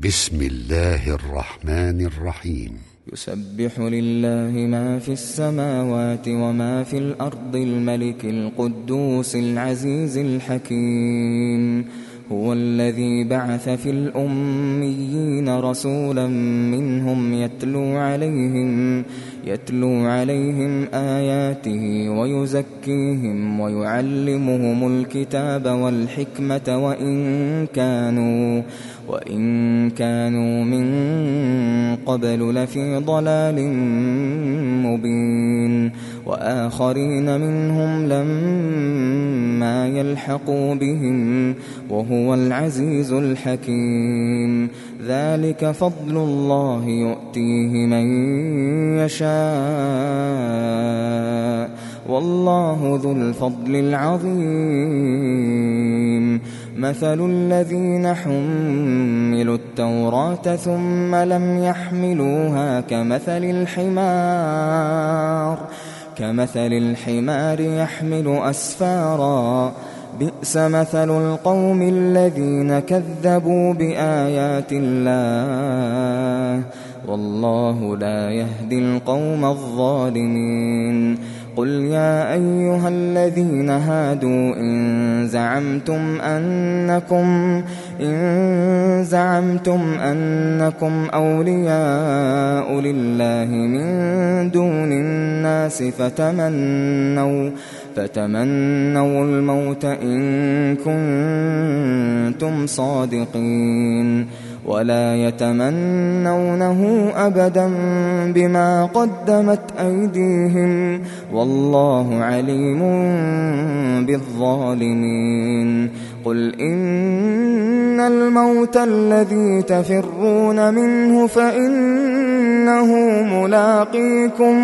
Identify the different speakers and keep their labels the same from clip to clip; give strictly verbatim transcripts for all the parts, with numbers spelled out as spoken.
Speaker 1: بسم الله الرحمن الرحيم.
Speaker 2: يسبح لله ما في السماوات وما في الأرض الملك القدوس العزيز الحكيم. هو الذي بعث في الأميين رسولا منهم يتلو عليهم يتلو عليهم آياته ويزكيهم ويعلمهم الكتاب والحكمة وإن كانوا وإن كانوا من قبل لفي ضلال مبين. وآخرين منهم لما يلحقوا بهم وهو العزيز الحكيم. ذلك فضل الله يؤتيه من يشاء والله ذو الفضل العظيم. مثل الذين حملوا التوراة ثم لم يحملوها كمثل الحمار كمثل الحمار يحمل أسفارا بئس مثل القوم الذين كذبوا بآيات الله والله لا يهدي القوم الظالمين. قل يا أيها الذين هادوا إن زعمتم أنكم إن زعمتم أنكم أولياء لله من دون الناس فتمنوا فتمنوا الموت إن كنتم صادقين ولا يتمنونه أبدا بما قدمت أيديهم والله عليم بالظالمين. قل إن الموت الذي تفرون منه فإنه ملاقيكم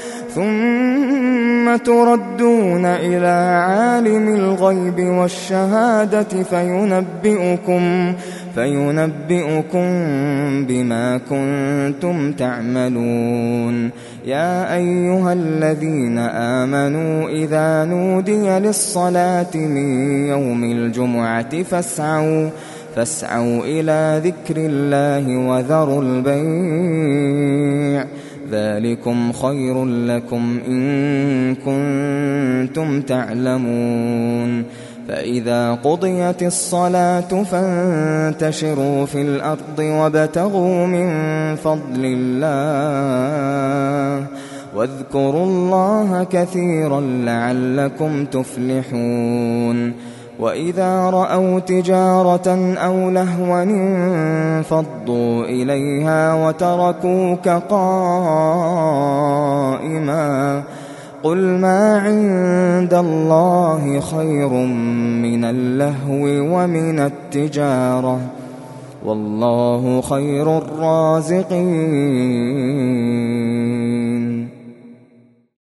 Speaker 2: ثم تردون إلى عالم الغيب والشهادة فينبئكم فينبئكم بما كنتم تعملون. يا أيها الذين آمنوا إذا نودي للصلاة من يوم الجمعة فاسعوا فاسعوا إلى ذكر الله وذروا البيع ذلكم خير لكم إن كنتم تعلمون. فإذا قضيت الصلاة فانتشروا في الأرض وابتغوا من فضل الله واذكروا الله كثيرا لعلكم تفلحون. وإذا رأوا تجارة أو لهوا انفضوا إليها وتركوك قائما قل ما عند الله خير من اللهو ومن التجارة والله خير الرازقين.